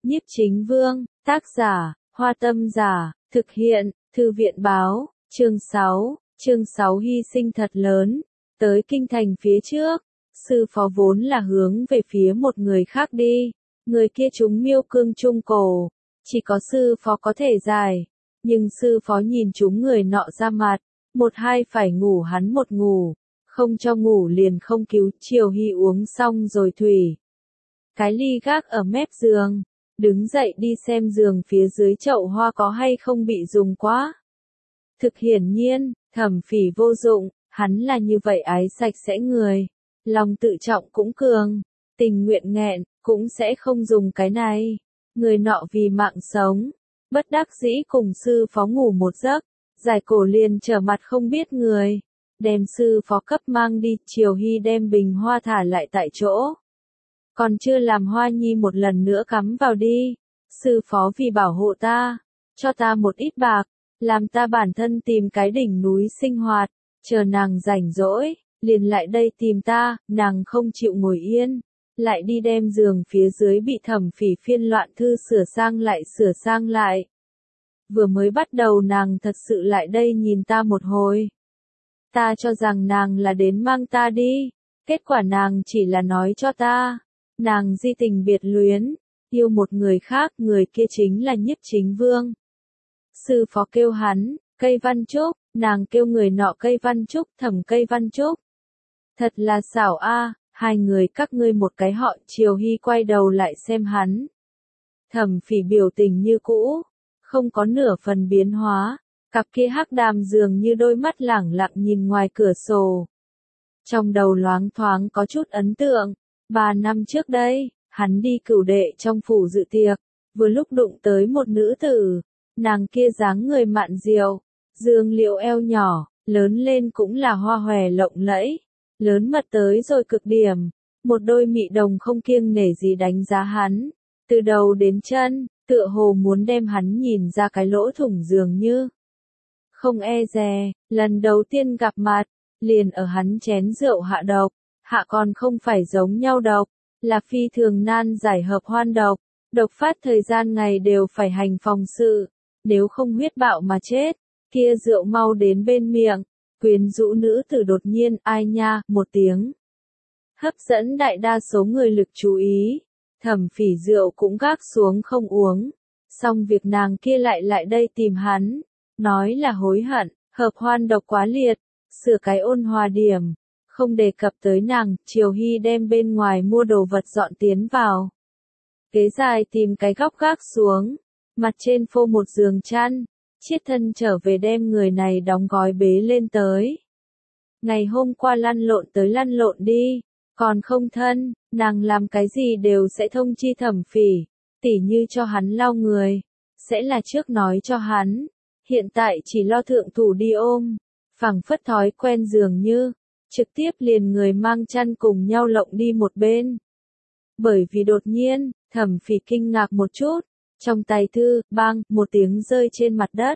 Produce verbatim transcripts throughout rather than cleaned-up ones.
Nhiếp Chính Vương, tác giả, Hoa Tâm Giả, thực hiện, Thư viện báo, chương sáu, chương sáu hy sinh thật lớn, tới kinh thành phía trước, sư phó vốn là hướng về phía một người khác đi, người kia trúng miêu cương trung cổ, chỉ có sư phó có thể giải, nhưng sư phó nhìn chúng người nọ ra mặt, một hai phải ngủ hắn một ngủ, không cho ngủ liền không cứu, Triều Hy uống xong rồi thủy. Cái ly gác ở mép giường, đứng dậy đi xem giường phía dưới chậu hoa có hay không bị dùng quá. Thực hiển nhiên, Thẩm Phỉ vô dụng, hắn là như vậy ái sạch sẽ người, lòng tự trọng cũng cường, tình nguyện nghẹn, cũng sẽ không dùng cái này. Người nọ vì mạng sống, bất đắc dĩ cùng sư phó ngủ một giấc, giải cổ liền trở mặt không biết người, đem sư phó cấp mang đi, Triều Hy đem bình hoa thả lại tại chỗ. Còn chưa làm Hoa Nhi một lần nữa cắm vào đi, sư phó vì bảo hộ ta, cho ta một ít bạc, làm ta bản thân tìm cái đỉnh núi sinh hoạt, chờ nàng rảnh rỗi, liền lại đây tìm ta, nàng không chịu ngồi yên, lại đi đem giường phía dưới bị Thẩm Phỉ phiên loạn thư sửa sang lại sửa sang lại. Vừa mới bắt đầu nàng thật sự lại đây nhìn ta một hồi. Ta cho rằng nàng là đến mang ta đi, kết quả nàng chỉ là nói cho ta, nàng di tình biệt luyến, yêu một người khác, người kia chính là Nhiếp Chính Vương. Sư phó kêu hắn, Cây Văn Trúc, nàng kêu người nọ Cây Văn Trúc, Thẩm Cây Văn Trúc. Thật là xảo a, hai người các ngươi một cái họ, Triều Hy quay đầu lại xem hắn. Thẩm Phỉ biểu tình như cũ, không có nửa phần biến hóa, cặp kia hắc đàm dường như đôi mắt lẳng lặng nhìn ngoài cửa sổ. Trong đầu loáng thoáng có chút ấn tượng, ba năm trước đây, hắn đi cửu đệ trong phủ dự tiệc, vừa lúc đụng tới một nữ tử, nàng kia dáng người mạn diệu, dương liệu eo nhỏ, lớn lên cũng là hoa hòe lộng lẫy, lớn mật tới rồi cực điểm, một đôi mị đồng không kiêng nể gì đánh giá hắn, từ đầu đến chân, tựa hồ muốn đem hắn nhìn ra cái lỗ thủng dường như. Không e dè, lần đầu tiên gặp mặt, liền ở hắn chén rượu hạ độc, hạ còn không phải giống nhau độc, là phi thường nan giải hợp hoan độc, độc phát thời gian ngày đều phải hành phòng sự, nếu không huyết bạo mà chết, kia rượu mau đến bên miệng, quyến rũ nữ tử đột nhiên, ai nha, một tiếng. Hấp dẫn đại đa số người lực chú ý, Thẩm Phỉ rượu cũng gác xuống không uống, xong việc nàng kia lại lại đây tìm hắn, nói là hối hận, hợp hoan độc quá liệt, sửa cái ôn hòa điểm. Không đề cập tới nàng, Triều Hy đem bên ngoài mua đồ vật dọn tiến vào. Ghế dài tìm cái góc gác xuống, mặt trên phô một giường chăn, chiết thân trở về đem người này đóng gói bế lên tới. Ngày hôm qua lăn lộn tới lăn lộn đi, còn không thân, nàng làm cái gì đều sẽ thông chi Thẩm Phỉ, tỉ như cho hắn lau người, sẽ là trước nói cho hắn, hiện tại chỉ lo thượng thủ đi ôm, phẳng phất thói quen dường như. Trực tiếp liền người mang chăn cùng nhau lộng đi một bên. Bởi vì đột nhiên, Thẩm Phỉ kinh ngạc một chút, trong tay thư, bang, một tiếng rơi trên mặt đất.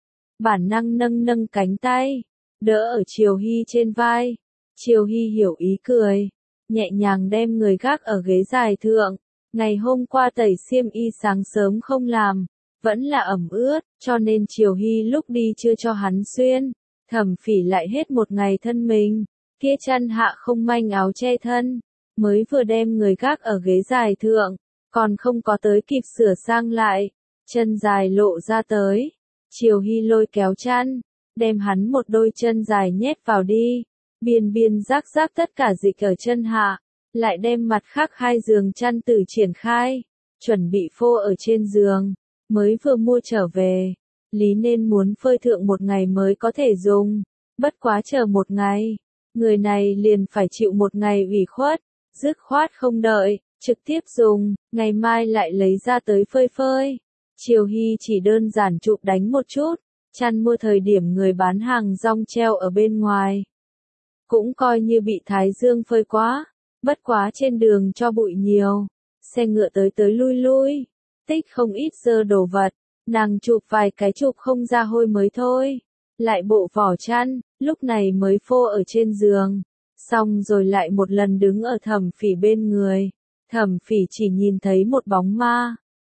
Bản năng nâng nâng cánh tay, đỡ ở Triều Hy trên vai. Triều Hy hiểu ý cười, nhẹ nhàng đem người gác ở ghế dài thượng. Ngày hôm qua tẩy xiêm y sáng sớm không làm, vẫn là ẩm ướt, cho nên Triều Hy lúc đi chưa cho hắn xuyên. Thẩm Phỉ lại hết một ngày thân mình. Kia chăn hạ không manh áo che thân, mới vừa đem người gác ở ghế dài thượng, còn không có tới kịp sửa sang lại, chân dài lộ ra tới. Triều Hy lôi kéo chăn, đem hắn một đôi chân dài nhét vào đi, biên biên rác rác tất cả dịch ở chân hạ, lại đem mặt khác hai giường chăn tử triển khai, chuẩn bị phô ở trên giường, mới vừa mua trở về, lý nên muốn phơi thượng một ngày mới có thể dùng, bất quá chờ một ngày. Người này liền phải chịu một ngày ủy khuất, dứt khoát không đợi, trực tiếp dùng, ngày mai lại lấy ra tới phơi phơi. Triều Hy chỉ đơn giản chụp đánh một chút, chăn mua thời điểm người bán hàng rong treo ở bên ngoài. Cũng coi như bị thái dương phơi quá, bất quá trên đường cho bụi nhiều, xe ngựa tới tới lui lui, tích không ít dơ đồ vật, nàng chụp vài cái chụp không ra hôi mới thôi. Lại bộ vỏ chăn, lúc này mới phô ở trên giường, xong rồi lại một lần đứng ở Thẩm Phỉ bên người. Thẩm Phỉ chỉ nhìn thấy một bóng ma,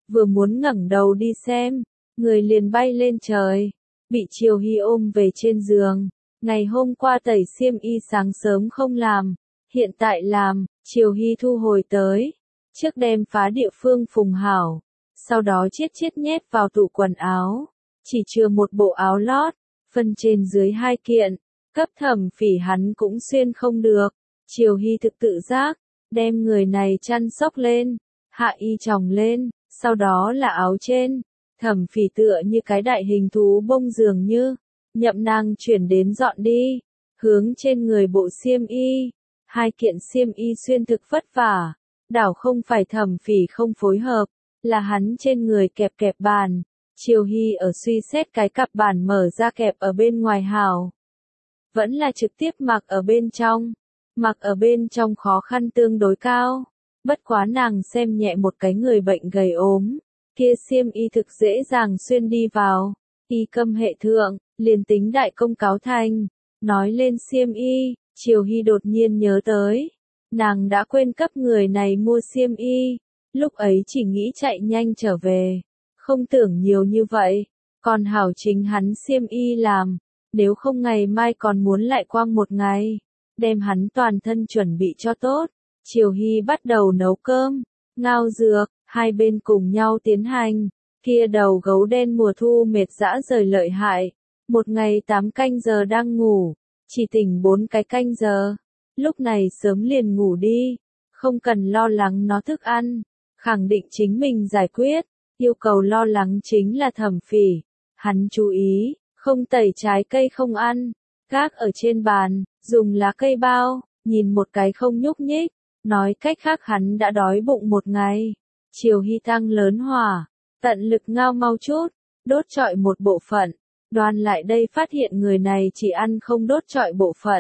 vừa muốn ngẩng đầu đi xem, người liền bay lên trời, bị Triều Hy ôm về trên giường. Ngày hôm qua tẩy xiêm y sáng sớm không làm, hiện tại làm, Triều Hy thu hồi tới, trước đem phá địa phương phùng hảo, sau đó chiết chiết nhét vào tủ quần áo, chỉ chừa một bộ áo lót, phân trên dưới hai kiện, cấp Thẩm Phỉ hắn cũng xuyên không được. Triều Hy thực tự giác, đem người này chăn xốc lên, hạ y chồng lên, sau đó là áo trên. Thẩm Phỉ tựa như cái đại hình thú bông dường như, nhậm nàng chuyển đến dọn đi, hướng trên người bộ xiêm y, hai kiện xiêm y xuyên thực vất vả, đảo không phải Thẩm Phỉ không phối hợp, là hắn trên người kẹp kẹp bàn. Triều Hy ở suy xét cái cặp bàn mở ra kẹp ở bên ngoài hào, vẫn là trực tiếp mặc ở bên trong. Mặc ở bên trong khó khăn tương đối cao, bất quá nàng xem nhẹ một cái người bệnh gầy ốm, kia xiêm y thực dễ dàng xuyên đi vào. Y câm hệ thượng, liền tính đại công cáo thành, nói lên xiêm y, Triều Hy đột nhiên nhớ tới, nàng đã quên cấp người này mua xiêm y, lúc ấy chỉ nghĩ chạy nhanh trở về, không tưởng nhiều như vậy, còn hảo chính hắn xiêm y làm, nếu không ngày mai còn muốn lại quang một ngày. Đem hắn toàn thân chuẩn bị cho tốt, Triều Hy bắt đầu nấu cơm, ngao dược, hai bên cùng nhau tiến hành, kia đầu gấu đen mùa thu mệt dã rời lợi hại, một ngày tám canh giờ đang ngủ, chỉ tỉnh bốn cái canh giờ, lúc này sớm liền ngủ đi, không cần lo lắng nó thức ăn, khẳng định chính mình giải quyết, yêu cầu lo lắng chính là Thẩm Phỉ, hắn chú ý, không tẩy trái cây không ăn, gác ở trên bàn, dùng lá cây bao, nhìn một cái không nhúc nhích, nói cách khác hắn đã đói bụng một ngày. Triều Hy tăng lớn hỏa, tận lực ngao mau chút, đốt trọi một bộ phận, đoan lại đây phát hiện người này chỉ ăn không đốt trọi bộ phận.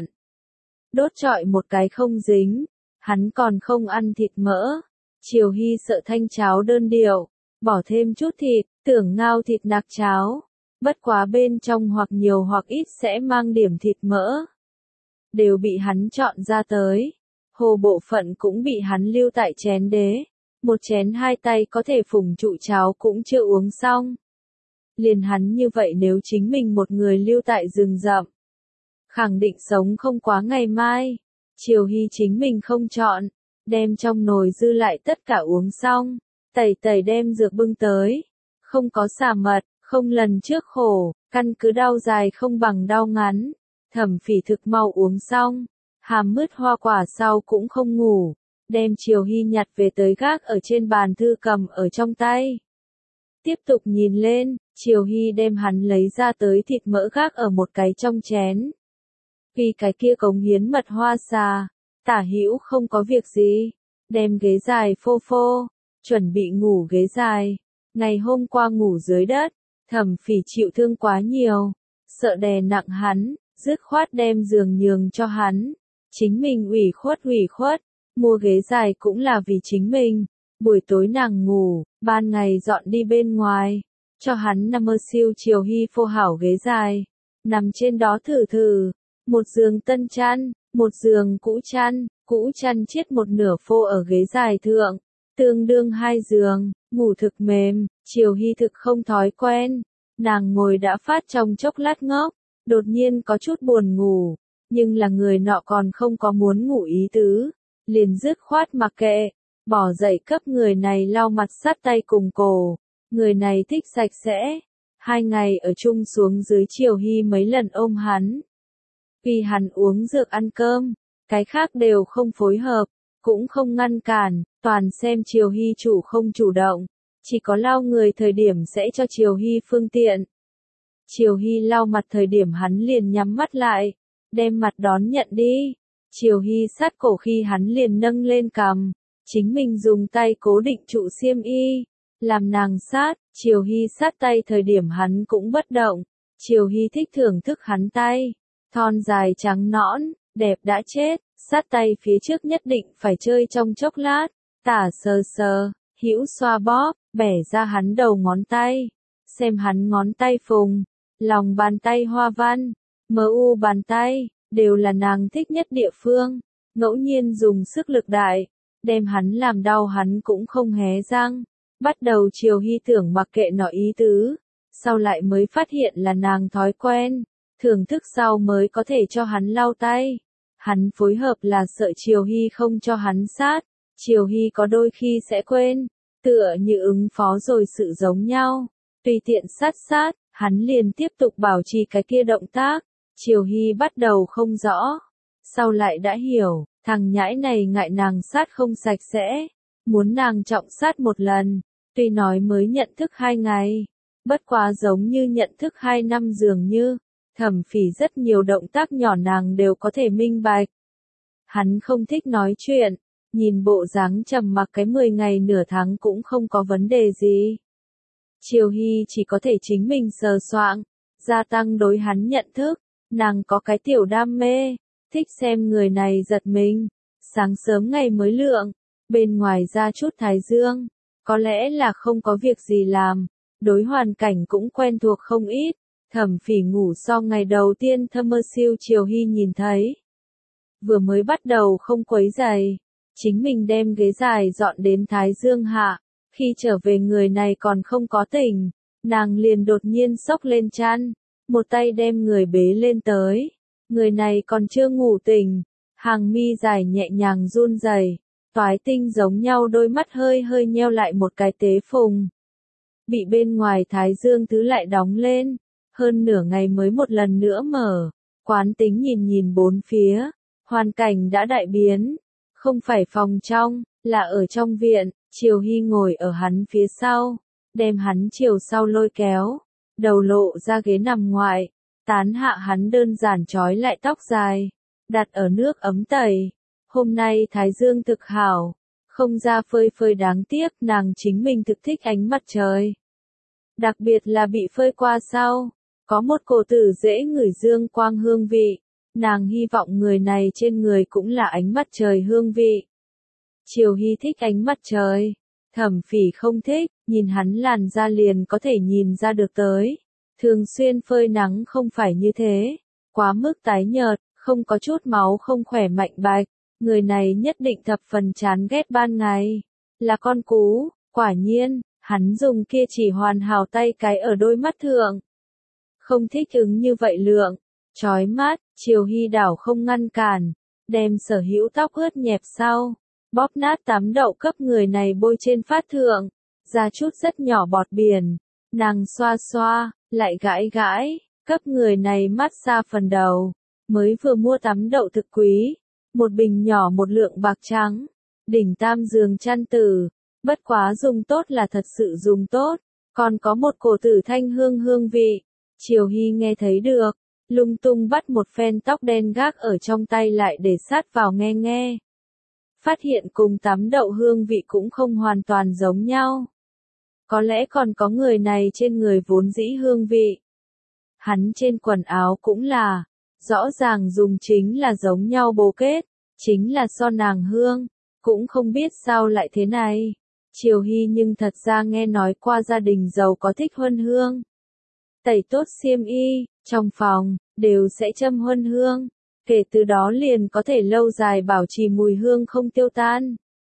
Đốt trọi một cái không dính, hắn còn không ăn thịt mỡ. Triều Hy sợ thanh cháo đơn điệu, bỏ thêm chút thịt, tưởng ngao thịt nạc cháo. Bất quá bên trong hoặc nhiều hoặc ít sẽ mang điểm thịt mỡ. Đều bị hắn chọn ra tới. Hồ bộ phận cũng bị hắn lưu tại chén đế. Một chén hai tay có thể phùng trụ cháo cũng chưa uống xong. Liền hắn như vậy nếu chính mình một người lưu tại rừng rậm, khẳng định sống không quá ngày mai. Triều Hy chính mình không chọn, đem trong nồi dư lại tất cả uống xong, tẩy tẩy đem dược bưng tới. Không có xả mật. Không lần trước khổ, căn cứ đau dài không bằng đau ngắn. Thẩm Phỉ thực mau uống xong, hàm mứt hoa quả sau cũng không ngủ, đem Triều Hy nhặt về tới gác ở trên bàn thư cầm ở trong tay. Tiếp tục nhìn lên, Triều Hy đem hắn lấy ra tới thịt mỡ gác ở một cái trong chén. Vì cái kia cống hiến mật hoa xà, Tả Hữu không có việc gì, đem ghế dài phô phô, chuẩn bị ngủ ghế dài. Ngày hôm qua ngủ dưới đất, Thẩm Phỉ chịu thương quá nhiều, sợ đè nặng hắn, dứt khoát đem giường nhường cho hắn. Chính mình ủy khuất ủy khuất, mua ghế dài cũng là vì chính mình. Buổi tối nàng ngủ, ban ngày dọn đi bên ngoài, cho hắn nằm mơ siêu. Triều Hy phô hảo ghế dài, nằm trên đó thử thử, một giường tân chăn, một giường cũ chăn, cũ chăn chiết một nửa phô ở ghế dài thượng, tương đương hai giường, ngủ thực mềm. Triều Hy thực không thói quen, nàng ngồi đã phát trong chốc lát ngốc, đột nhiên có chút buồn ngủ, nhưng là người nọ còn không có muốn ngủ ý tứ, liền dứt khoát mặc kệ, bỏ dậy cấp người này lau mặt sát tay cùng cổ, người này thích sạch sẽ. Hai ngày ở chung xuống dưới Triều Hy mấy lần ôm hắn, vì hắn uống dược ăn cơm, cái khác đều không phối hợp, cũng không ngăn cản, toàn xem Triều Hy chủ không chủ động. Chỉ có lau người thời điểm sẽ cho Triều Hy phương tiện. Triều Hy lau mặt thời điểm hắn liền nhắm mắt lại, đem mặt đón nhận đi. Triều Hy sát cổ khi hắn liền nâng lên cằm, chính mình dùng tay cố định trụ xiêm y, làm nàng sát. Triều Hy sát tay thời điểm hắn cũng bất động. Triều Hy thích thưởng thức hắn tay, thon dài trắng nõn, đẹp đã chết. Sát tay phía trước nhất định phải chơi trong chốc lát, tả sờ sờ, hữu xoa bóp, bẻ ra hắn đầu ngón tay, xem hắn ngón tay phùng, lòng bàn tay hoa văn, mờ u bàn tay, đều là nàng thích nhất địa phương. Ngẫu nhiên dùng sức lực đại, đem hắn làm đau hắn cũng không hé răng, Bắt đầu Triều Hy tưởng mặc kệ nó ý tứ, sau lại mới phát hiện là nàng thói quen, thưởng thức sau mới có thể cho hắn lau tay. Hắn phối hợp là sợ Triều Hy không cho hắn sát, Triều Hy có đôi khi sẽ quên, tựa như ứng phó rồi sự giống nhau, tùy tiện sát sát, hắn liền tiếp tục bảo trì cái kia động tác, Triều Hy bắt đầu không rõ, sau lại đã hiểu, thằng nhãi này ngại nàng sát không sạch sẽ, muốn nàng trọng sát một lần, tuy nói mới nhận thức hai ngày, bất quá giống như nhận thức hai năm dường như, Thẩm Phỉ rất nhiều động tác nhỏ nàng đều có thể minh bạch. Hắn không thích nói chuyện, nhìn bộ dáng trầm mặc cái mười ngày nửa tháng cũng không có vấn đề gì. Triều Hy chỉ có thể chính mình sờ soạng, gia tăng đối hắn nhận thức, nàng có cái tiểu đam mê, thích xem người này giật mình. Sáng sớm ngày mới lượng, bên ngoài ra chút thái dương, có lẽ là không có việc gì làm, đối hoàn cảnh cũng quen thuộc không ít. Thẩm Phỉ ngủ so ngày đầu tiên thơ mơ siêu Triều Hy nhìn thấy. Vừa mới bắt đầu không quấy giày, chính mình đem ghế dài dọn đến thái dương hạ, khi trở về người này còn không có tỉnh, nàng liền đột nhiên xốc lên chăn, một tay đem người bế lên tới, người này còn chưa ngủ tỉnh, hàng mi dài nhẹ nhàng run rẩy, toái tinh giống nhau đôi mắt hơi hơi nheo lại một cái tế phùng. Bị bên ngoài thái dương thứ lại đóng lên, hơn nửa ngày mới một lần nữa mở, quán tính nhìn nhìn bốn phía, hoàn cảnh đã đại biến, không phải phòng trong, là ở trong viện, Triều Hy ngồi ở hắn phía sau, đem hắn chiều sau lôi kéo, đầu lộ ra ghế nằm ngoại, tán hạ hắn đơn giản trói lại tóc dài, đặt ở nước ấm tẩy. Hôm nay thái dương thực hảo, không ra phơi phơi đáng tiếc nàng chính mình thực thích ánh mặt trời. Đặc biệt là bị phơi qua sau, có một cổ tử dễ ngửi dương quang hương vị, nàng hy vọng người này trên người cũng là ánh mặt trời hương vị. Triều Hy thích ánh mặt trời, Thẩm Phỉ không thích, nhìn hắn làn da liền có thể nhìn ra được tới. Thường xuyên phơi nắng không phải như thế, quá mức tái nhợt, không có chút máu không khỏe mạnh bạch, người này nhất định thập phần chán ghét ban ngày. Là con cú, quả nhiên, hắn dùng kia chỉ hoàn hảo tay cái ở đôi mắt thượng. Không thích ứng như vậy lượng, chói mắt, Triều Hy đảo không ngăn cản, đem sở hữu tóc ướt nhẹp sau, bóp nát tắm đậu cấp người này bôi trên phát thượng, ra chút rất nhỏ bọt biển, nàng xoa xoa, lại gãi gãi, cấp người này mát xa phần đầu, mới vừa mua tắm đậu thực quý, một bình nhỏ một lượng bạc trắng, đỉnh tam giường chăn tử, bất quá dùng tốt là thật sự dùng tốt, còn có một cổ tử thanh hương hương vị. Triều Hy nghe thấy được, lung tung bắt một phen tóc đen gác ở trong tay lại để sát vào nghe nghe. Phát hiện cùng tắm đậu hương vị cũng không hoàn toàn giống nhau. Có lẽ còn có người này trên người vốn dĩ hương vị. Hắn trên quần áo cũng là, rõ ràng dùng chính là giống nhau bồ kết, chính là so nàng hương, cũng không biết sao lại thế này. Triều Hy nhưng thật ra nghe nói qua gia đình giàu có thích huân hương. Tẩy tốt xiêm y, trong phòng, đều sẽ châm huân hương, kể từ đó liền có thể lâu dài bảo trì mùi hương không tiêu tan.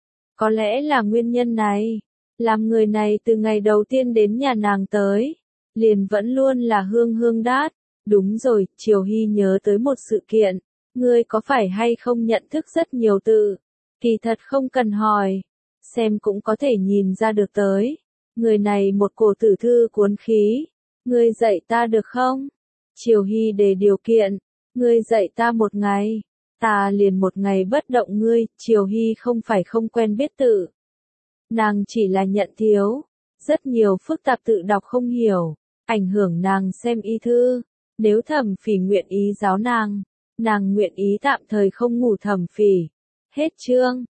Có lẽ là nguyên nhân này, làm người này từ ngày đầu tiên đến nhà nàng tới, liền vẫn luôn là hương hương đát. Đúng rồi, Triều Hy nhớ tới một sự kiện, ngươi có phải hay không nhận thức rất nhiều từ, kỳ thật không cần hỏi, xem cũng có thể nhìn ra được tới. Người này một cổ tử thư cuốn khí, ngươi dạy ta được không? Triều Hy đề điều kiện, ngươi dạy ta một ngày, ta liền một ngày bất động ngươi. Triều Hy không phải không quen biết tự, nàng chỉ là nhận thiếu, rất nhiều phức tạp tự đọc không hiểu, ảnh hưởng nàng xem y thư. Nếu Thẩm Phỉ nguyện ý giáo nàng, nàng nguyện ý tạm thời không ngủ Thẩm Phỉ. Hết chương.